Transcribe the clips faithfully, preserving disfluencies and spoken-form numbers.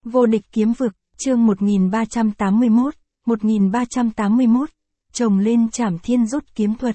Vô địch kiếm vực, chương một nghìn ba trăm tám mươi mốt, một nghìn ba trăm tám mươi mốt, trồng lên trảm thiên rút kiếm thuật.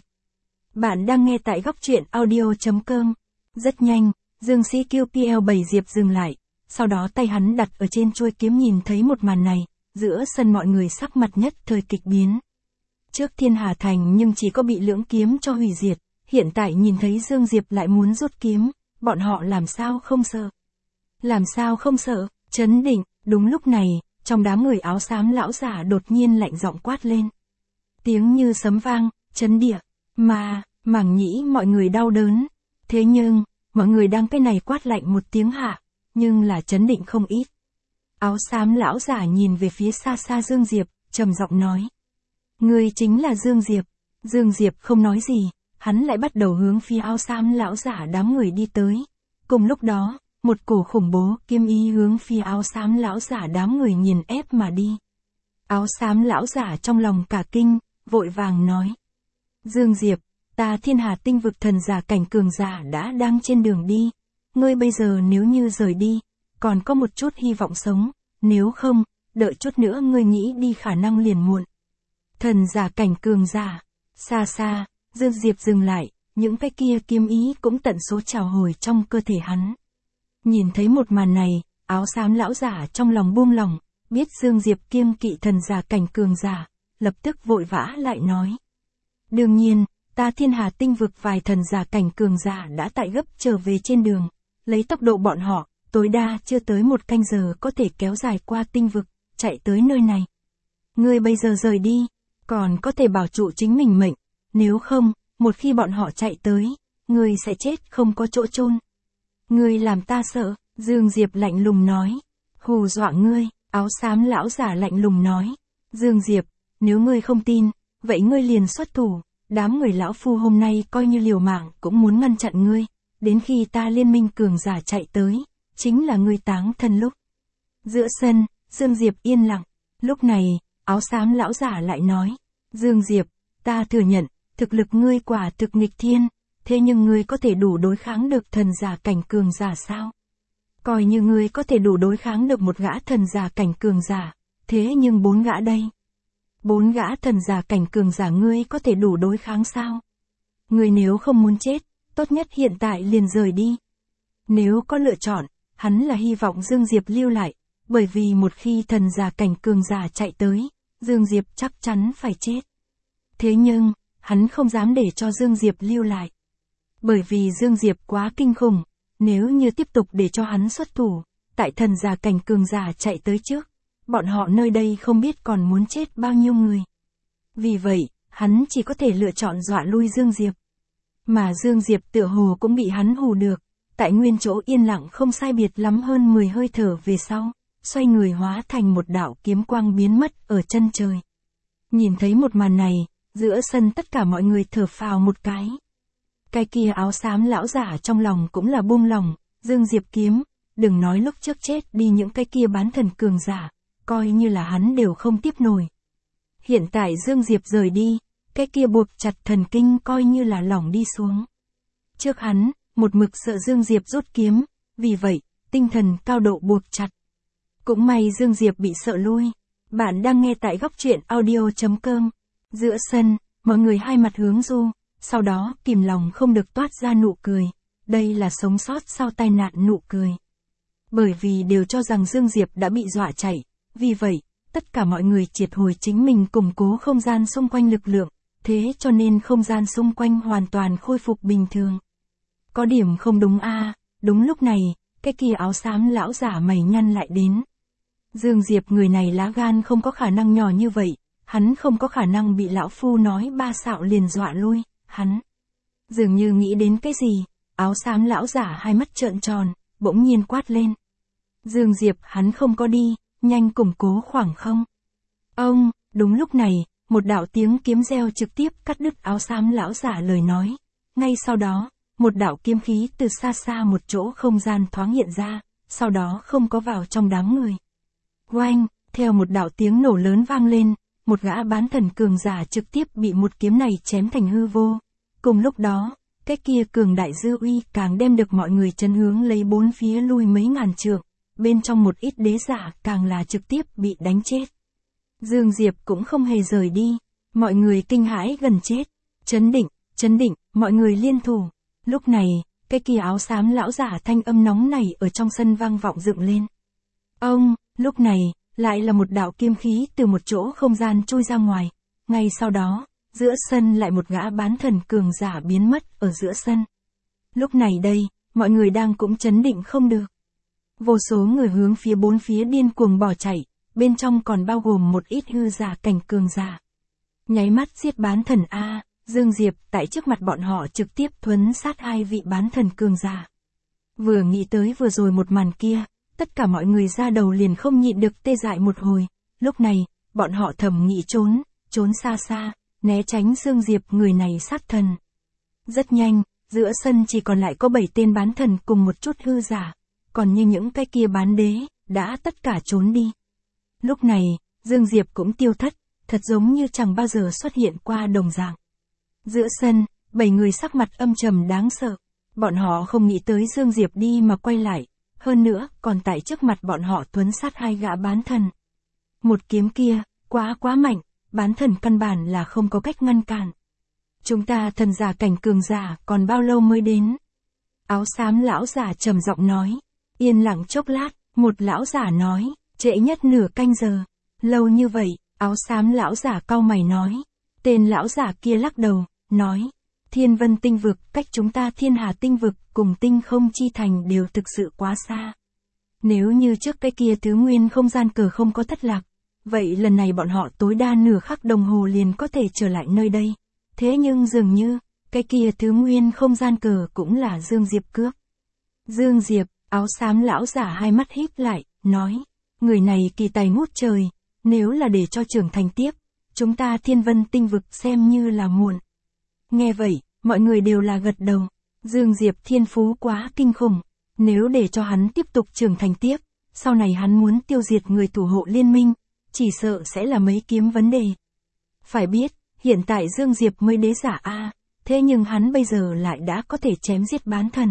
Bạn đang nghe tại góc truyện audio chấm com. Rất nhanh, Dương Sĩ Kiêu pê lờ bảy Diệp dừng lại, sau đó tay hắn đặt ở trên chuôi kiếm nhìn thấy một màn này, giữa sân mọi người sắc mặt nhất thời kịch biến. Trước Thiên Hà Thành nhưng chỉ có bị lưỡng kiếm cho hủy diệt, hiện tại nhìn thấy Dương Diệp lại muốn rút kiếm, bọn họ làm sao không sợ? Làm sao không sợ? Chấn định, đúng lúc này, trong đám người áo xám lão giả đột nhiên lạnh giọng quát lên. Tiếng như sấm vang, chấn địa, mà, mảng nhĩ mọi người đau đớn. Thế nhưng, mọi người đang cái này quát lạnh một tiếng hạ, nhưng là chấn định không ít. Áo xám lão giả nhìn về phía xa xa Dương Diệp, trầm giọng nói. Người chính là Dương Diệp. Dương Diệp không nói gì, hắn lại bắt đầu hướng phía áo xám lão giả đám người đi tới. Cùng lúc đó, một cổ khủng bố kiếm ý hướng phía áo xám lão giả đám người nghiền ép mà đi. Áo xám lão giả trong lòng cả kinh, vội vàng nói. Dương Diệp, ta Thiên Hà tinh vực thần giả cảnh cường giả đã đang trên đường đi. Ngươi bây giờ nếu như rời đi, còn có một chút hy vọng sống, nếu không, đợi chút nữa ngươi nghĩ đi khả năng liền muộn. Thần giả cảnh cường giả, xa xa, Dương Diệp dừng lại, những cái kia kiếm ý cũng tận số trào hồi trong cơ thể hắn. Nhìn thấy một màn này, áo xám lão giả trong lòng buông lỏng, biết Dương Diệp kiêng kỵ thần giả cảnh cường giả, lập tức vội vã lại nói. Đương nhiên, ta Thiên Hà tinh vực vài thần giả cảnh cường giả đã tại gấp trở về trên đường, lấy tốc độ bọn họ, tối đa chưa tới một canh giờ có thể kéo dài qua tinh vực, chạy tới nơi này. Ngươi bây giờ rời đi, còn có thể bảo trụ chính mình mệnh, nếu không, một khi bọn họ chạy tới, ngươi sẽ chết không có chỗ chôn. Ngươi làm ta sợ, Dương Diệp lạnh lùng nói. Hù dọa ngươi, áo xám lão giả lạnh lùng nói. Dương Diệp, nếu ngươi không tin, vậy ngươi liền xuất thủ, đám người lão phu hôm nay coi như liều mạng cũng muốn ngăn chặn ngươi, đến khi ta liên minh cường giả chạy tới, chính là ngươi táng thân lúc. Giữa sân, Dương Diệp yên lặng, lúc này, áo xám lão giả lại nói. Dương Diệp, ta thừa nhận, thực lực ngươi quả thực nghịch thiên. Thế nhưng ngươi có thể đủ đối kháng được thần giả cảnh cường giả sao? Coi như ngươi có thể đủ đối kháng được một gã thần giả cảnh cường giả, thế nhưng bốn gã đây. Bốn gã thần giả cảnh cường giả ngươi có thể đủ đối kháng sao? Ngươi nếu không muốn chết, tốt nhất hiện tại liền rời đi. Nếu có lựa chọn, hắn là hy vọng Dương Diệp lưu lại, bởi vì một khi thần giả cảnh cường giả chạy tới, Dương Diệp chắc chắn phải chết. Thế nhưng, hắn không dám để cho Dương Diệp lưu lại. Bởi vì Dương Diệp quá kinh khủng, nếu như tiếp tục để cho hắn xuất thủ, tại thần giả cảnh cường giả chạy tới trước, bọn họ nơi đây không biết còn muốn chết bao nhiêu người. Vì vậy, hắn chỉ có thể lựa chọn dọa lui Dương Diệp. Mà Dương Diệp tựa hồ cũng bị hắn hù được, tại nguyên chỗ yên lặng không sai biệt lắm hơn mười hơi thở về sau, xoay người hóa thành một đạo kiếm quang biến mất ở chân trời. Nhìn thấy một màn này, giữa sân tất cả mọi người thở phào một cái. Cái kia áo xám lão giả trong lòng cũng là buông lòng, Dương Diệp kiếm, đừng nói lúc trước chết đi những cái kia bán thần cường giả, coi như là hắn đều không tiếp nổi. Hiện tại Dương Diệp rời đi, cái kia buộc chặt thần kinh coi như là lỏng đi xuống. Trước hắn, một mực sợ Dương Diệp rút kiếm, vì vậy, tinh thần cao độ buộc chặt. Cũng may Dương Diệp bị sợ lui. Bạn đang nghe tại góc truyện audio chấm com. Giữa sân, mọi người hai mặt hướng Du. Sau đó, kìm lòng không được toát ra nụ cười. Đây là sống sót sau tai nạn nụ cười. Bởi vì đều cho rằng Dương Diệp đã bị dọa chạy. Vì vậy, tất cả mọi người triệt hồi chính mình củng cố không gian xung quanh lực lượng. Thế cho nên không gian xung quanh hoàn toàn khôi phục bình thường. Có điểm không đúng a à, đúng lúc này, cái kia áo xám lão giả mày nhăn lại đến. Dương Diệp người này lá gan không có khả năng nhỏ như vậy. Hắn không có khả năng bị lão phu nói ba xạo liền dọa lui. Hắn dường như nghĩ đến cái gì, áo xám lão giả hai mắt trợn tròn, bỗng nhiên quát lên. Dương Diệp hắn không có đi, nhanh củng cố khoảng không. Ông, đúng lúc này, một đạo tiếng kiếm reo trực tiếp cắt đứt áo xám lão giả lời nói. Ngay sau đó, một đạo kiếm khí từ xa xa một chỗ không gian thoáng hiện ra, sau đó không có vào trong đám người. Oanh, theo một đạo tiếng nổ lớn vang lên, một gã bán thần cường giả trực tiếp bị một kiếm này chém thành hư vô. Cùng lúc đó, cái kia cường đại dư uy càng đem được mọi người chấn hướng lấy bốn phía lui mấy ngàn trượng, bên trong một ít đế giả càng là trực tiếp bị đánh chết. Dương Diệp cũng không hề rời đi, mọi người kinh hãi gần chết. Chấn định, chấn định, mọi người liên thủ. Lúc này, cái kia áo xám lão giả thanh âm nóng này ở trong sân vang vọng dựng lên. Ông, lúc này, lại là một đạo kim khí từ một chỗ không gian trôi ra ngoài. Ngay sau đó, giữa sân lại một gã bán thần cường giả biến mất ở giữa sân. Lúc này đây, mọi người đang cũng chấn định không được. Vô số người hướng phía bốn phía điên cuồng bỏ chạy, bên trong còn bao gồm một ít hư giả cảnh cường giả. Nháy mắt giết bán thần A, Dương Diệp tại trước mặt bọn họ trực tiếp thuấn sát hai vị bán thần cường giả. Vừa nghĩ tới vừa rồi một màn kia, tất cả mọi người ra đầu liền không nhịn được tê dại một hồi. Lúc này, bọn họ thầm nghĩ trốn, trốn xa xa, né tránh Dương Diệp người này sát thần. Rất nhanh, giữa sân chỉ còn lại có bảy tên bán thần cùng một chút hư giả, còn như những cái kia bán đế, đã tất cả trốn đi. Lúc này, Dương Diệp cũng tiêu thất, thật giống như chẳng bao giờ xuất hiện qua đồng dạng. Giữa sân, bảy người sắc mặt âm trầm đáng sợ, bọn họ không nghĩ tới Dương Diệp đi mà quay lại, hơn nữa còn tại trước mặt bọn họ thuấn sát hai gã bán thần. Một kiếm kia, quá quá mạnh, bán thần căn bản là không có cách ngăn cản. Chúng ta thần giả cảnh cường giả còn bao lâu mới đến? Áo xám lão giả trầm giọng nói. Yên lặng chốc lát, một lão giả nói, trễ nhất nửa canh giờ. Lâu như vậy, áo xám lão giả cau mày nói. Tên lão giả kia lắc đầu, nói. Thiên vân tinh vực cách chúng ta thiên hà tinh vực cùng tinh không chi thành đều thực sự quá xa. Nếu như trước cái kia tứ nguyên không gian cờ không có thất lạc, vậy lần này bọn họ tối đa nửa khắc đồng hồ liền có thể trở lại nơi đây. Thế nhưng dường như, cái kia tứ nguyên không gian cờ cũng là Dương Diệp cướp. Dương Diệp, áo xám lão giả hai mắt híp lại, nói. Người này kỳ tài ngút trời, nếu là để cho trưởng thành tiếp, chúng ta thiên vân tinh vực xem như là muộn. Nghe vậy, mọi người đều là gật đầu. Dương Diệp thiên phú quá kinh khủng, nếu để cho hắn tiếp tục trưởng thành tiếp, sau này hắn muốn tiêu diệt người thủ hộ liên minh, chỉ sợ sẽ là mấy kiếm vấn đề. Phải biết, hiện tại Dương Diệp mới đế giả A, thế nhưng hắn bây giờ lại đã có thể chém giết bán thần.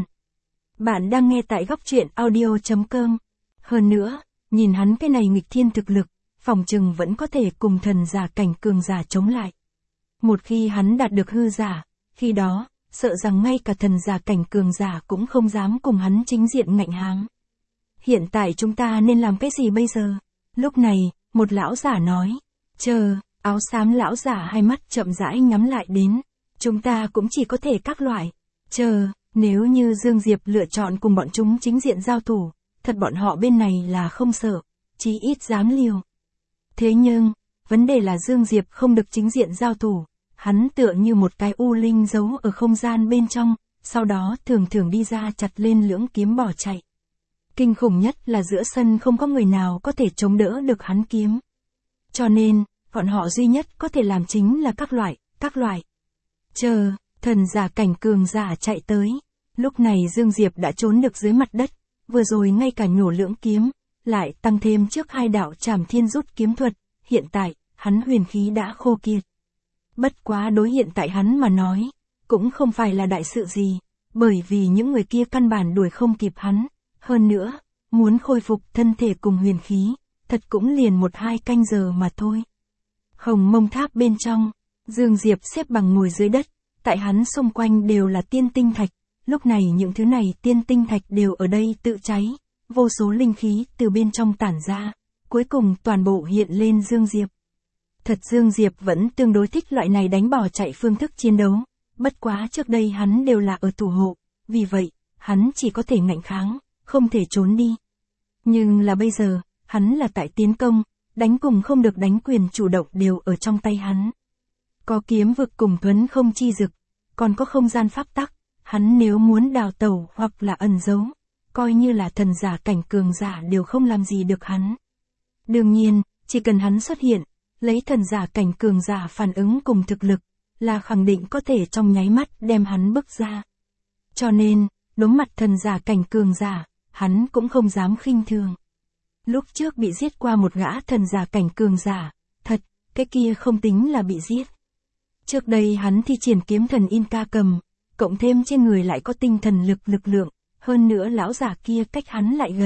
Bạn đang nghe tại góc truyện audio chấm com. Hơn nữa, nhìn hắn cái này nghịch thiên thực lực, phòng chừng vẫn có thể cùng thần giả cảnh cường giả chống lại. Một khi hắn đạt được hư giả, khi đó, sợ rằng ngay cả thần giả cảnh cường giả cũng không dám cùng hắn chính diện ngạnh háng. Hiện tại chúng ta nên làm cái gì bây giờ? Lúc này, một lão giả nói. Chờ, áo xám lão giả hai mắt chậm rãi nhắm lại đến. Chúng ta cũng chỉ có thể các loại. Chờ, nếu như Dương Diệp lựa chọn cùng bọn chúng chính diện giao thủ, thật bọn họ bên này là không sợ, chí ít dám liều. Thế nhưng, vấn đề là Dương Diệp không được chính diện giao thủ, hắn tựa như một cái u linh giấu ở không gian bên trong, sau đó thường thường đi ra chặt lên lưỡng kiếm bỏ chạy. Kinh khủng nhất là giữa sân không có người nào có thể chống đỡ được hắn kiếm. Cho nên, bọn họ duy nhất có thể làm chính là các loại, các loại. Chờ, thần giả cảnh cường giả chạy tới. Lúc này Dương Diệp đã trốn được dưới mặt đất, vừa rồi ngay cả nhổ lưỡng kiếm, lại tăng thêm trước hai đạo trảm thiên rút kiếm thuật, hiện tại, hắn huyền khí đã khô kiệt. Bất quá đối hiện tại hắn mà nói, cũng không phải là đại sự gì, bởi vì những người kia căn bản đuổi không kịp hắn, hơn nữa, muốn khôi phục thân thể cùng huyền khí, thật cũng liền một hai canh giờ mà thôi. Hồng Mông Tháp bên trong, Dương Diệp xếp bằng ngồi dưới đất, tại hắn xung quanh đều là tiên tinh thạch, lúc này những thứ này tiên tinh thạch đều ở đây tự cháy, vô số linh khí từ bên trong tản ra, cuối cùng toàn bộ hiện lên Dương Diệp. Thật Dương Diệp vẫn tương đối thích loại này đánh bỏ chạy phương thức chiến đấu, bất quá trước đây hắn đều là ở thủ hộ, vì vậy, hắn chỉ có thể ngạnh kháng, không thể trốn đi. Nhưng là bây giờ, hắn là tại tiến công, đánh cùng không được đánh quyền chủ động đều ở trong tay hắn. Có kiếm vực cùng thuấn không chi dực, còn có không gian pháp tắc, hắn nếu muốn đào tẩu hoặc là ẩn giấu, coi như là thần giả cảnh cường giả đều không làm gì được hắn. Đương nhiên, chỉ cần hắn xuất hiện, lấy thần giả cảnh cường giả phản ứng cùng thực lực, là khẳng định có thể trong nháy mắt đem hắn bức ra. Cho nên, đối mặt thần giả cảnh cường giả, hắn cũng không dám khinh thường. Lúc trước bị giết qua một gã thần giả cảnh cường giả, thật, cái kia không tính là bị giết. Trước đây hắn thi triển kiếm thần Inca cầm, cộng thêm trên người lại có tinh thần lực lực lượng, hơn nữa lão giả kia cách hắn lại gần,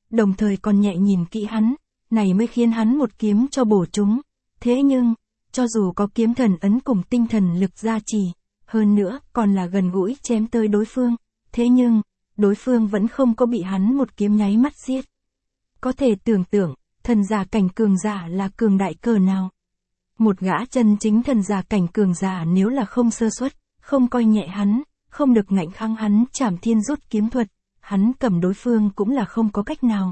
đồng thời còn nhẹ nhìn kỹ hắn, này mới khiến hắn một kiếm cho bổ trúng. Thế nhưng, cho dù có kiếm thần ấn cùng tinh thần lực gia trì, hơn nữa còn là gần gũi chém tới đối phương, thế nhưng, đối phương vẫn không có bị hắn một kiếm nháy mắt giết. Có thể tưởng tượng, thần giả cảnh cường giả là cường đại cỡ nào. Một gã chân chính thần giả cảnh cường giả nếu là không sơ suất, không coi nhẹ hắn, không được ngạnh kháng hắn Trảm Thiên rút kiếm thuật, hắn cầm đối phương cũng là không có cách nào.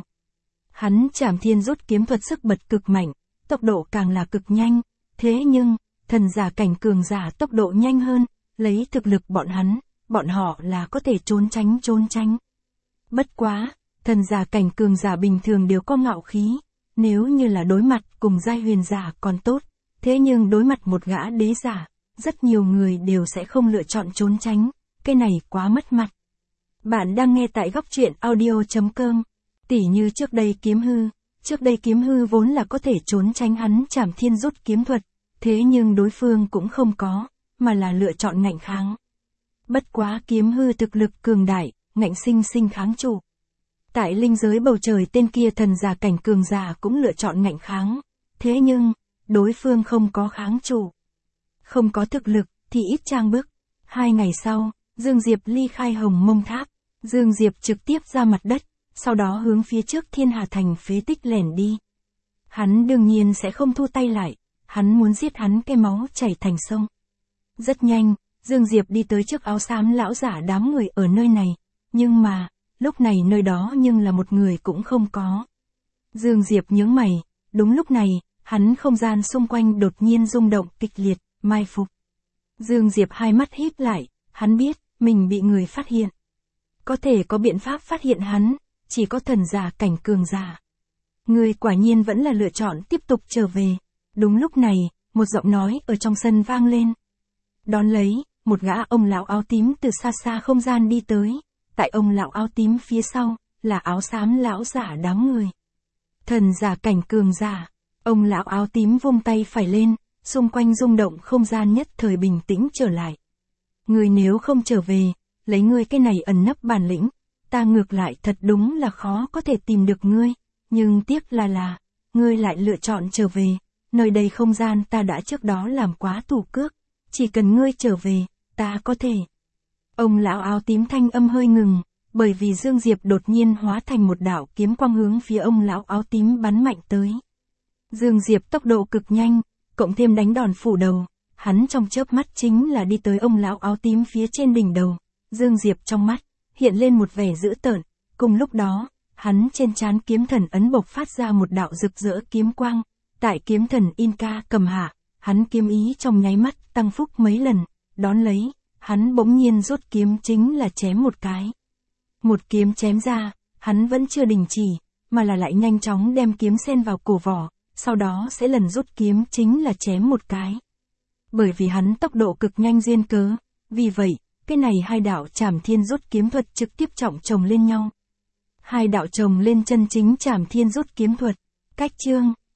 Hắn Trảm Thiên rút kiếm thuật sức bật cực mạnh, tốc độ càng là cực nhanh, thế nhưng, thần giả cảnh cường giả tốc độ nhanh hơn, lấy thực lực bọn hắn, bọn họ là có thể trốn tránh trốn tránh. Bất quá, thần giả cảnh cường giả bình thường đều có ngạo khí, nếu như là đối mặt cùng giai huyền giả còn tốt, thế nhưng đối mặt một gã đế giả, rất nhiều người đều sẽ không lựa chọn trốn tránh, cái này quá mất mặt. Bạn đang nghe tại góc truyện audio chấm com. Tỉ như trước đây kiếm hư, trước đây kiếm hư vốn là có thể trốn tránh hắn Trảm Thiên rút kiếm thuật, thế nhưng đối phương cũng không có, mà là lựa chọn ngạnh kháng. Bất quá kiếm hư thực lực cường đại, ngạnh sinh sinh kháng trụ. Tại linh giới bầu trời tên kia thần giả cảnh cường giả cũng lựa chọn ngạnh kháng, thế nhưng, đối phương không có kháng trụ. Không có thực lực, thì ít trang bức. Hai ngày sau, Dương Diệp ly khai Hồng Mông Tháp, Dương Diệp trực tiếp ra mặt đất, sau đó hướng phía trước Thiên Hà Thành phế tích lẻn đi. Hắn đương nhiên sẽ không thu tay lại, hắn muốn giết hắn cái máu chảy thành sông. Rất nhanh, Dương Diệp đi tới trước áo xám lão giả đám người ở nơi này, nhưng mà, lúc này nơi đó nhưng là một người cũng không có. Dương Diệp nhướng mày, đúng lúc này, hắn không gian xung quanh đột nhiên rung động kịch liệt, mai phục. Dương Diệp hai mắt híp lại, hắn biết, mình bị người phát hiện. Có thể có biện pháp phát hiện hắn, chỉ có thần giả cảnh cường giả. Người quả nhiên vẫn là lựa chọn tiếp tục trở về. Đúng lúc này, một giọng nói ở trong sân vang lên. Đón lấy, một gã ông lão áo tím từ xa xa không gian đi tới. Tại ông lão áo tím phía sau, là áo xám lão giả đám người. Thần giả cảnh cường giả. Ông lão áo tím vung tay phải lên, xung quanh rung động không gian nhất thời bình tĩnh trở lại. Người nếu không trở về, lấy ngươi cái này ẩn nấp bản lĩnh, ta ngược lại thật đúng là khó có thể tìm được ngươi, nhưng tiếc là là, ngươi lại lựa chọn trở về, nơi đây không gian ta đã trước đó làm quá tủ cước, chỉ cần ngươi trở về, ta có thể. Ông lão áo tím thanh âm hơi ngừng, bởi vì Dương Diệp đột nhiên hóa thành một đạo kiếm quang hướng phía ông lão áo tím bắn mạnh tới. Dương Diệp tốc độ cực nhanh, cộng thêm đánh đòn phủ đầu, hắn trong chớp mắt chính là đi tới ông lão áo tím phía trên đỉnh đầu. Dương Diệp trong mắt hiện lên một vẻ dữ tợn, cùng lúc đó, hắn trên trán kiếm thần ấn bộc phát ra một đạo rực rỡ kiếm quang, tại kiếm thần Inca cầm hạ, hắn kiếm ý trong nháy mắt tăng phúc mấy lần, đón lấy, hắn bỗng nhiên rút kiếm chính là chém một cái. Một kiếm chém ra, hắn vẫn chưa đình chỉ, mà là lại nhanh chóng đem kiếm xen vào cổ vỏ, sau đó sẽ lần rút kiếm chính là chém một cái. Bởi vì hắn tốc độ cực nhanh duyên cớ, vì vậy, cái này hai đạo Trảm Thiên rút kiếm thuật trực tiếp trọng chồng lên nhau. Hai đạo chồng lên chân chính Trảm Thiên rút kiếm thuật. Cách chương